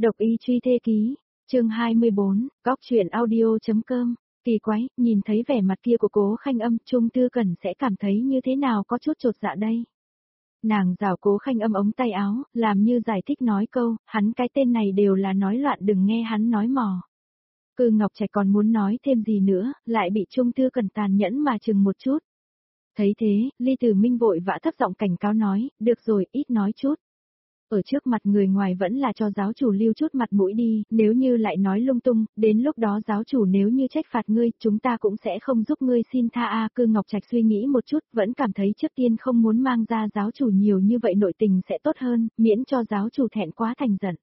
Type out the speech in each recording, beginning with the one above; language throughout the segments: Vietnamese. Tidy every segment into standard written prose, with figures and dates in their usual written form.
Độc y truy thê ký, chương 24, góc truyện audio.com, kỳ quái, nhìn thấy vẻ mặt kia của Cố Khanh Âm, Trung Tư Cẩn sẽ cảm thấy như thế nào có chút chột dạ đây. Nàng giảo Cố Khanh Âm ống tay áo, làm như giải thích nói câu, hắn cái tên này đều là nói loạn đừng nghe hắn nói mò. Cư Ngọc Trạch còn muốn nói thêm gì nữa, lại bị Trung Tư Cẩn tàn nhẫn mà chừng một chút. Thấy thế, Ly Tử Minh vội vã thấp giọng cảnh cáo nói, được rồi, ít nói chút. Ở trước mặt người ngoài vẫn là cho giáo chủ lưu chút mặt mũi đi, nếu như lại nói lung tung, đến lúc đó giáo chủ nếu như trách phạt ngươi, chúng ta cũng sẽ không giúp ngươi xin tha a. Cư Ngọc Trạch suy nghĩ một chút, vẫn cảm thấy trước tiên không muốn mang ra giáo chủ nhiều như vậy nội tình sẽ tốt hơn, miễn cho giáo chủ thẹn quá thành giận.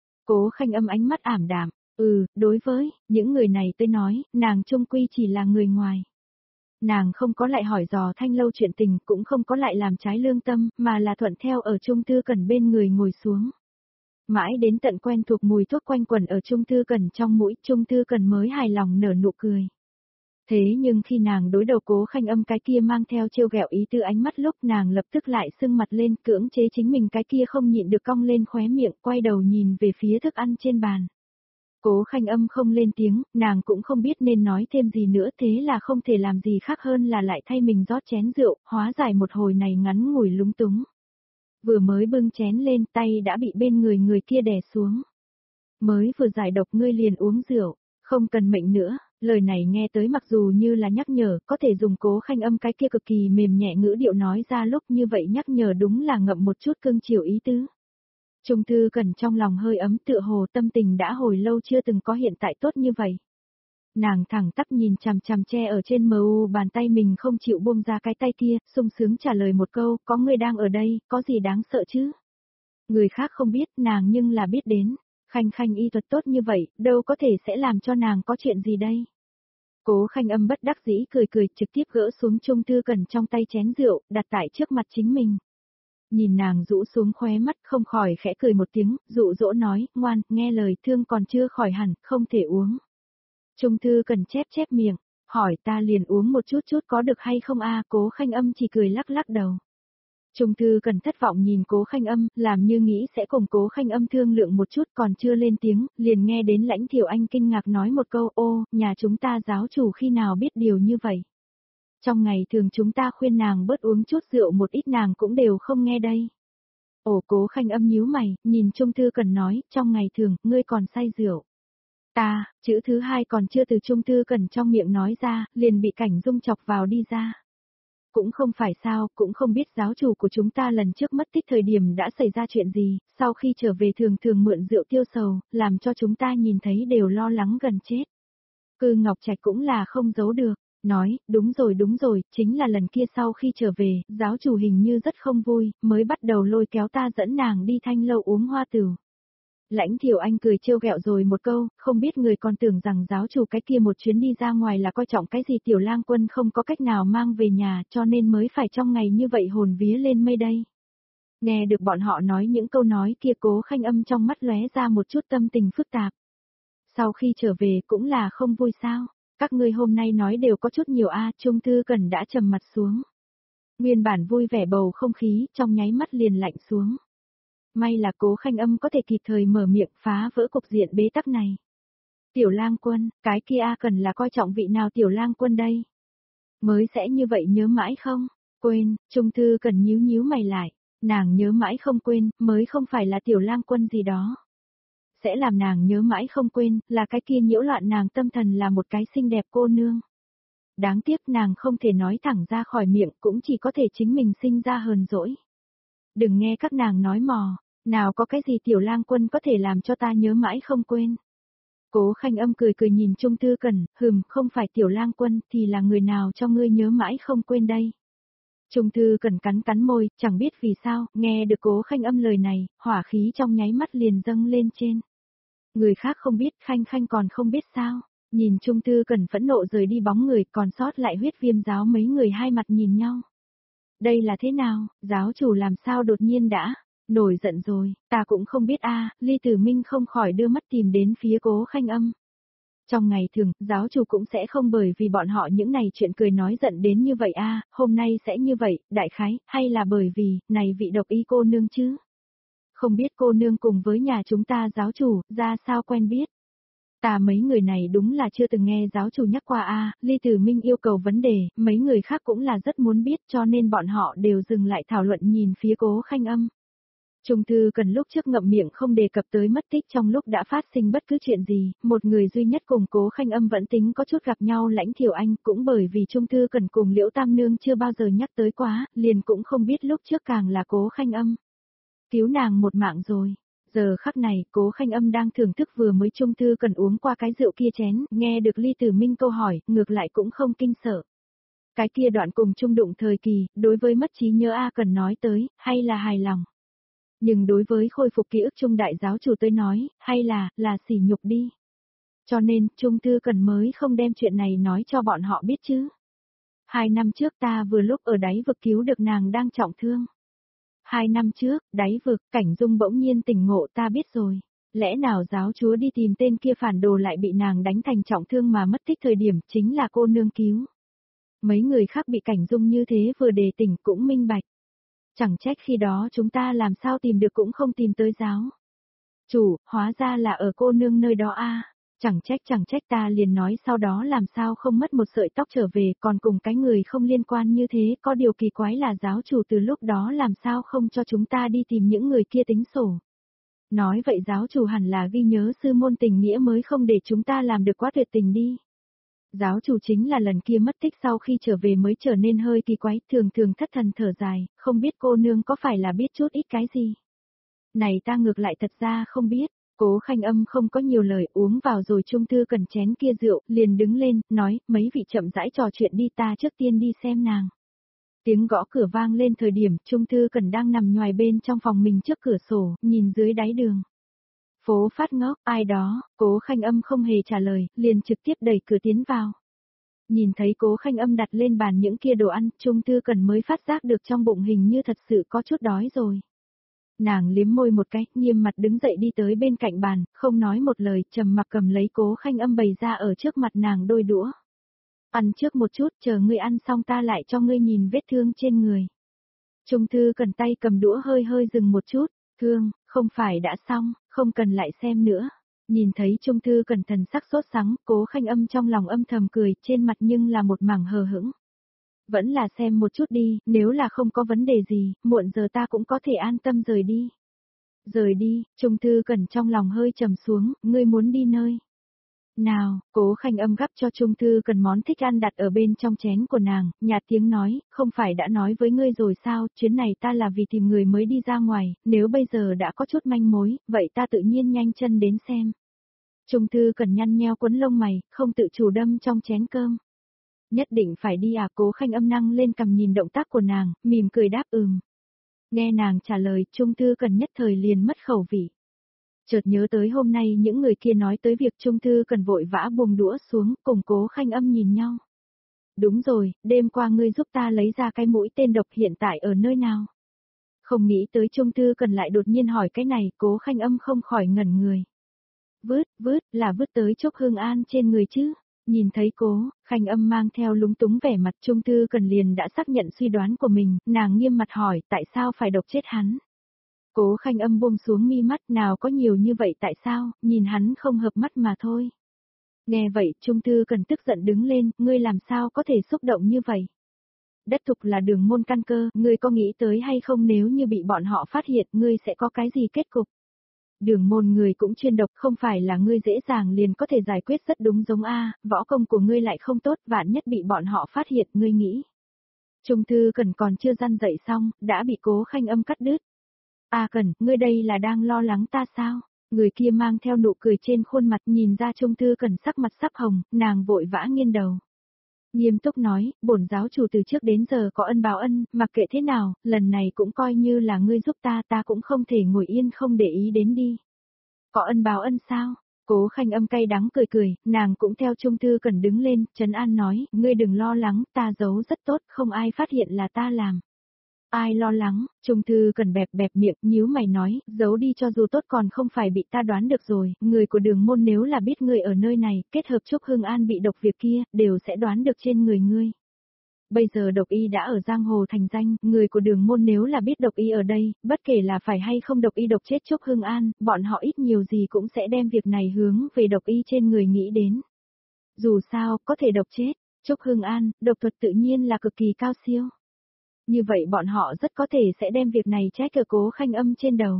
Cố Khanh Âm ánh mắt ảm đạm, đối với những người này tôi nói, nàng chung quy chỉ là người ngoài. Nàng không có lại hỏi dò Thanh Lâu chuyện tình, cũng không có lại làm trái lương tâm, mà là thuận theo ở Trung Tư Cẩn bên người ngồi xuống. Mãi đến tận quen thuộc mùi thuốc quanh quẩn ở Trung Tư Cẩn trong mũi, Trung Tư Cẩn mới hài lòng nở nụ cười. Thế nhưng khi nàng đối đầu Cố Khanh Âm cái kia mang theo trêu ghẹo ý tư ánh mắt lúc nàng lập tức lại sưng mặt lên, cưỡng chế chính mình cái kia không nhịn được cong lên khóe miệng, quay đầu nhìn về phía thức ăn trên bàn. Cố Khanh Âm không lên tiếng, nàng cũng không biết nên nói thêm gì nữa, thế là không thể làm gì khác hơn là lại thay mình rót chén rượu, hóa giải một hồi này ngắn ngủi lúng túng. Vừa mới bưng chén lên, tay đã bị bên người kia đè xuống. Mới vừa giải độc ngươi liền uống rượu, không cần mệnh nữa. Lời này nghe tới mặc dù như là nhắc nhở, có thể dùng Cố Khanh Âm cái kia cực kỳ mềm nhẹ ngữ điệu nói ra lúc như vậy nhắc nhở đúng là ngậm một chút cưng chiều ý tứ. Trung Tư Cẩn trong lòng hơi ấm, tựa hồ tâm tình đã hồi lâu chưa từng có hiện tại tốt như vậy. Nàng thẳng tắp nhìn chằm chằm che ở trên MU bàn tay mình không chịu buông ra cái tay kia, sung sướng trả lời một câu, có người đang ở đây, có gì đáng sợ chứ? Người khác không biết, nàng nhưng là biết đến. Khanh Khanh y thuật tốt như vậy, đâu có thể sẽ làm cho nàng có chuyện gì đây? Cố Khanh Âm bất đắc dĩ cười cười, trực tiếp gỡ xuống Trung Tư Cẩn trong tay chén rượu, đặt tại trước mặt chính mình. Nhìn nàng rũ xuống khóe mắt, không khỏi khẽ cười một tiếng, dụ dỗ nói, ngoan, nghe lời, thương còn chưa khỏi hẳn, không thể uống. Trung Tư Cẩn chép miệng, hỏi ta liền uống một chút có được hay không a? Cố Khanh Âm chỉ cười lắc lắc đầu. Trung Tư Cẩn thất vọng nhìn Cố Khanh Âm, làm như nghĩ sẽ cùng Cố Khanh Âm thương lượng một chút, còn chưa lên tiếng, liền nghe đến Lãnh Thiệu Anh kinh ngạc nói một câu, ô, nhà chúng ta giáo chủ khi nào biết điều như vậy. Trong ngày thường chúng ta khuyên nàng bớt uống chút rượu một ít nàng cũng đều không nghe đây. Cố Khanh Âm nhíu mày, nhìn Trung Tư Cẩn nói, trong ngày thường, ngươi còn say rượu. Ta, chữ thứ hai còn chưa từ Trung Tư Cẩn trong miệng nói ra, liền bị Cảnh Dung chọc vào đi ra. Cũng không phải sao, cũng không biết giáo chủ của chúng ta lần trước mất tích thời điểm đã xảy ra chuyện gì, sau khi trở về thường mượn rượu tiêu sầu, làm cho chúng ta nhìn thấy đều lo lắng gần chết. Cư Ngọc Trạch cũng là không giấu được. Nói, đúng rồi, chính là lần kia sau khi trở về, giáo chủ hình như rất không vui, mới bắt đầu lôi kéo ta dẫn nàng đi Thanh Lâu uống hoa tửu. Lãnh Thiệu Anh cười trêu ghẹo rồi một câu, không biết người còn tưởng rằng giáo chủ cái kia một chuyến đi ra ngoài là coi trọng cái gì Tiểu Lang Quân không có cách nào mang về nhà, cho nên mới phải trong ngày như vậy hồn vía lên mây đây. Nghe được bọn họ nói những câu nói kia, Cố Khanh Âm trong mắt lóe ra một chút tâm tình phức tạp. Sau khi trở về cũng là không vui sao? Các ngươi hôm nay nói đều có chút nhiều a. Trung Tư Cẩn đã trầm mặt xuống. Nguyên bản vui vẻ bầu không khí trong nháy mắt liền lạnh xuống. May là Cố Khanh Âm có thể kịp thời mở miệng phá vỡ cục diện bế tắc này. Tiểu Lang Quân, cái kia cần là coi trọng vị nào Tiểu Lang Quân đây? Mới sẽ như vậy nhớ mãi không? Quên, Trung Tư Cẩn nhíu mày lại. Nàng nhớ mãi không quên, mới không phải là Tiểu Lang Quân gì đó. Sẽ làm nàng nhớ mãi không quên, là cái kia nhiễu loạn nàng tâm thần là một cái xinh đẹp cô nương. Đáng tiếc nàng không thể nói thẳng ra khỏi miệng, cũng chỉ có thể chính mình sinh ra hờn dỗi. Đừng nghe các nàng nói mò, nào có cái gì Tiểu Lang Quân có thể làm cho ta nhớ mãi không quên. Cố Khanh Âm cười nhìn Trung Tư Cẩn, không phải Tiểu Lang Quân thì là người nào cho ngươi nhớ mãi không quên đây. Trung Tư Cẩn cắn môi, chẳng biết vì sao, nghe được Cố Khanh Âm lời này, hỏa khí trong nháy mắt liền dâng lên trên. Người khác không biết, Khanh còn không biết sao. Nhìn Trung Tư Cẩn phẫn nộ rời đi bóng người, còn sót lại Huyết Viêm giáo mấy người hai mặt nhìn nhau. Đây là thế nào, giáo chủ làm sao đột nhiên đã nổi giận rồi, ta cũng không biết a. Ly Tử Minh không khỏi đưa mắt tìm đến phía Cố Khanh Âm. Trong ngày thường, giáo chủ cũng sẽ không bởi vì bọn họ những này chuyện cười nói giận đến như vậy a. Hôm nay sẽ như vậy, đại khái, hay là bởi vì, này vị độc y cô nương chứ? Không biết cô nương cùng với nhà chúng ta giáo chủ, ra sao quen biết. Ta mấy người này đúng là chưa từng nghe giáo chủ nhắc qua a. Ly Tử Minh yêu cầu vấn đề, mấy người khác cũng là rất muốn biết cho nên bọn họ đều dừng lại thảo luận nhìn phía Cố Khanh Âm. Trung Thư Cần lúc trước ngậm miệng không đề cập tới mất tích trong lúc đã phát sinh bất cứ chuyện gì, một người duy nhất cùng Cố Khanh Âm vẫn tính có chút gặp nhau Lãnh Thiểu Anh cũng bởi vì Trung Thư Cần cùng Liễu Tam Nương chưa bao giờ nhắc tới quá, liền cũng không biết lúc trước càng là Cố Khanh Âm. Cứu nàng một mạng rồi. Giờ khắc này, Cố Khanh Âm đang thưởng thức vừa mới Trung Thư Cần uống qua cái rượu kia chén, nghe được Ly Tử Minh câu hỏi, ngược lại cũng không kinh sợ. Cái kia đoạn cùng trung đụng thời kỳ, đối với mất trí nhớ A Cần nói tới, hay là hài lòng. Nhưng đối với khôi phục ký ức Trung đại giáo chủ tới nói, hay là sỉ nhục đi. Cho nên, Trung Thư Cần mới không đem chuyện này nói cho bọn họ biết chứ. 2 năm trước ta vừa lúc ở đáy vực cứu được nàng đang trọng thương. 2 năm trước, đáy vực, Cảnh Dung bỗng nhiên tỉnh ngộ ta biết rồi. Lẽ nào giáo chúa đi tìm tên kia phản đồ lại bị nàng đánh thành trọng thương mà mất tích thời điểm chính là cô nương cứu. Mấy người khác bị Cảnh Dung như thế vừa đề tỉnh cũng minh bạch. Chẳng trách khi đó chúng ta làm sao tìm được cũng không tìm tới giáo chủ, hóa ra là ở cô nương nơi đó a. Chẳng trách ta liền nói sau đó làm sao không mất một sợi tóc trở về còn cùng cái người không liên quan như thế, có điều kỳ quái là giáo chủ từ lúc đó làm sao không cho chúng ta đi tìm những người kia tính sổ. Nói vậy giáo chủ hẳn là ghi nhớ sư môn tình nghĩa mới không để chúng ta làm được quá tuyệt tình đi. Giáo chủ chính là lần kia mất tích sau khi trở về mới trở nên hơi kỳ quái, thường thường thất thần thở dài, không biết cô nương có phải là biết chút ít cái gì. Này ta ngược lại thật ra không biết. Cố Khanh Âm không có nhiều lời, uống vào rồi Trung Thư Cần chén kia rượu, liền đứng lên, nói, mấy vị chậm rãi trò chuyện đi, ta trước tiên đi xem nàng. Tiếng gõ cửa vang lên thời điểm Trung Thư Cần đang nằm nhoài bên trong phòng mình trước cửa sổ, nhìn dưới đáy đường. Phố phát ngốc, ai đó, Cố Khanh Âm không hề trả lời, liền trực tiếp đẩy cửa tiến vào. Nhìn thấy Cố Khanh Âm đặt lên bàn những kia đồ ăn, Trung Thư Cần mới phát giác được trong bụng hình như thật sự có chút đói rồi. Nàng liếm môi một cái, nghiêm mặt đứng dậy đi tới bên cạnh bàn, không nói một lời, trầm mặc cầm lấy Cố Khanh Âm bày ra ở trước mặt nàng đôi đũa. Ăn trước một chút, chờ ngươi ăn xong ta lại cho ngươi nhìn vết thương trên người. Trung Thư Cần tay cầm đũa hơi hơi dừng một chút, thương, không phải đã xong, không cần lại xem nữa. Nhìn thấy Trung Thư Cần thần sắc sốt sắng, Cố Khanh Âm trong lòng âm thầm cười, trên mặt nhưng là một mảng hờ hững. Vẫn là xem một chút đi, nếu là không có vấn đề gì, muộn giờ ta cũng có thể an tâm rời đi. Rời đi, Trung Thư Cần trong lòng hơi trầm xuống, ngươi muốn đi nơi nào? Cố Khanh Âm gắp cho Trung Thư Cần món thích ăn đặt ở bên trong chén của nàng, nhạt tiếng nói, không phải đã nói với ngươi rồi sao, chuyến này ta là vì tìm người mới đi ra ngoài, nếu bây giờ đã có chút manh mối, vậy ta tự nhiên nhanh chân đến xem. Trung Thư Cần nhăn nheo quấn lông mày, không tự chủ đâm trong chén cơm. Nhất định phải đi à? Cố Khanh Âm năng lên cầm nhìn động tác của nàng, mỉm cười đáp Nghe nàng trả lời, Trung Thư Cần nhất thời liền mất khẩu vị. Chợt nhớ tới hôm nay những người kia nói tới việc Trung Thư Cần vội vã buông đũa xuống, cùng Cố Khanh Âm nhìn nhau. Đúng rồi, đêm qua ngươi giúp ta lấy ra cái mũi tên độc hiện tại ở nơi nào? Không nghĩ tới Trung Thư Cần lại đột nhiên hỏi cái này, Cố Khanh Âm không khỏi ngẩn người. Là vứt tới Trúc Hương An trên người chứ? Nhìn thấy Cố Khanh Âm mang theo lúng túng vẻ mặt, Trung Thư Cần liền đã xác nhận suy đoán của mình, nàng nghiêm mặt hỏi tại sao phải độc chết hắn. Cố Khanh Âm buông xuống mi mắt, nào có nhiều như vậy tại sao, nhìn hắn không hợp mắt mà thôi. Nghe vậy, Trung Thư Cần tức giận đứng lên, ngươi làm sao có thể xúc động như vậy? Đất thục là đường môn căn cơ, ngươi có nghĩ tới hay không nếu như bị bọn họ phát hiện, ngươi sẽ có cái gì kết cục? Đường môn người cũng chuyên độc, không phải là ngươi dễ dàng liền có thể giải quyết rất đúng giống a, võ công của ngươi lại không tốt, vạn nhất bị bọn họ phát hiện, ngươi nghĩ. Trung Thư Cần còn chưa răn dậy xong, đã bị Cố Khanh Âm cắt đứt. A Cần, ngươi đây là đang lo lắng ta sao? Người kia mang theo nụ cười trên khuôn mặt, nhìn ra Trung Thư Cần sắc mặt sắp hồng, nàng vội vã nghiêng đầu. Nghiêm túc nói, bổn giáo chủ từ trước đến giờ có ân báo ân, mặc kệ thế nào, lần này cũng coi như là ngươi giúp ta cũng không thể ngồi yên không để ý đến đi. Có ân báo ân sao? Cố Khanh Âm cay đắng cười, nàng cũng theo Trung Thư Cần đứng lên, trấn an nói, ngươi đừng lo lắng, ta giấu rất tốt, không ai phát hiện là ta làm. Ai lo lắng? Trung Thư Cần bẹp miệng, nhíu mày nói, giấu đi cho dù tốt còn không phải bị ta đoán được rồi, người của đường môn nếu là biết ngươi ở nơi này, kết hợp Trúc Hương An bị độc việc kia, đều sẽ đoán được trên người ngươi. Bây giờ độc y đã ở giang hồ thành danh, người của Đường môn nếu là biết độc y ở đây, bất kể là phải hay không độc y độc chết Trúc Hưng An, bọn họ ít nhiều gì cũng sẽ đem việc này hướng về độc y trên người nghĩ đến. Dù sao, có thể độc chết, Trúc Hưng An, độc thuật tự nhiên là cực kỳ cao siêu. Như vậy bọn họ rất có thể sẽ đem việc này trách ở Cố Khanh Âm trên đầu.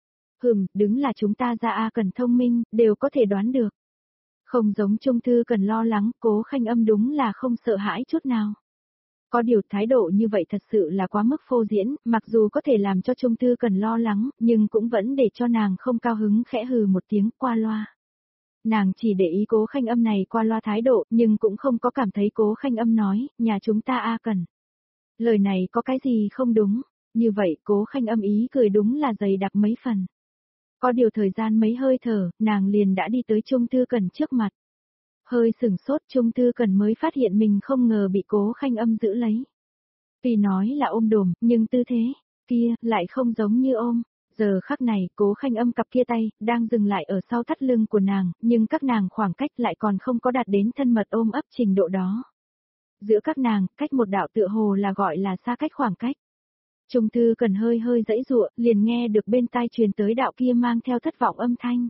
Đứng là chúng ta ra A Cần thông minh, đều có thể đoán được. Không giống Trung Thư Cần lo lắng, Cố Khanh Âm đúng là không sợ hãi chút nào. Có điều thái độ như vậy thật sự là quá mức phô diễn, mặc dù có thể làm cho Trung Thư Cần lo lắng, nhưng cũng vẫn để cho nàng không cao hứng khẽ hừ một tiếng qua loa. Nàng chỉ để ý Cố Khanh Âm này qua loa thái độ, nhưng cũng không có cảm thấy Cố Khanh Âm nói, nhà chúng ta A Cần. Lời này có cái gì không đúng, như vậy Cố Khanh Âm ý cười đúng là dày đặc mấy phần. Có điều thời gian mấy hơi thở, nàng liền đã đi tới Trung Thư Cần trước mặt. Hơi sửng sốt Trung Thư Cần mới phát hiện mình không ngờ bị Cố Khanh Âm giữ lấy. Tuy nói là ôm đồm, nhưng tư thế kia lại không giống như ôm. Giờ khắc này, Cố Khanh Âm cặp kia tay, đang dừng lại ở sau thắt lưng của nàng, nhưng các nàng khoảng cách lại còn không có đạt đến thân mật ôm ấp trình độ đó. Giữa các nàng, cách một đạo tựa hồ là gọi là xa cách khoảng cách. Trung Thư Cần hơi hơi giãy giụa, liền nghe được bên tai truyền tới đạo kia mang theo thất vọng âm thanh.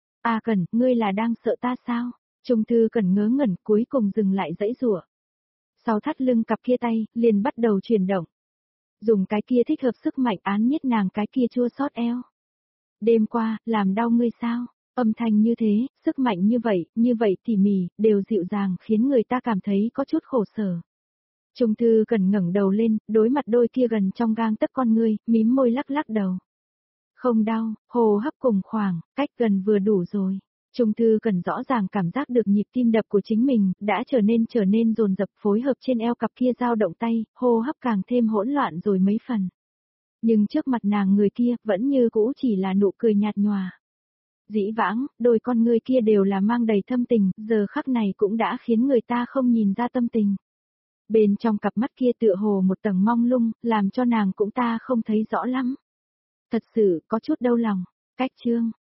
A Cần, ngươi là đang sợ ta sao? Trung Thư Cần ngớ ngẩn cuối cùng dừng lại giãy giụa. Sau thắt lưng cặp kia tay, liền bắt đầu chuyển động. Dùng cái kia thích hợp sức mạnh án nhiết nàng cái kia chua xót eo. Đêm qua, làm đau ngươi sao? Âm thanh như thế, sức mạnh như vậy tỉ mỉ, đều dịu dàng khiến người ta cảm thấy có chút khổ sở. Trung Thư Cần ngẩng đầu lên, đối mặt đôi kia gần trong gang tấc con ngươi, mím môi lắc lắc đầu. Không đau, hô hấp cùng khoảng, cách gần vừa đủ rồi. Trung Thư Cần rõ ràng cảm giác được nhịp tim đập của chính mình, đã trở nên dồn dập phối hợp trên eo cặp kia dao động tay, hô hấp càng thêm hỗn loạn rồi mấy phần. Nhưng trước mặt nàng người kia, vẫn như cũ chỉ là nụ cười nhạt nhòa. Dĩ vãng, đôi con người kia đều là mang đầy thâm tình, giờ khắc này cũng đã khiến người ta không nhìn ra tâm tình. Bên trong cặp mắt kia tựa hồ một tầng mông lung, làm cho nàng cũng ta không thấy rõ lắm. Thật sự, có chút đau lòng. Cách chương.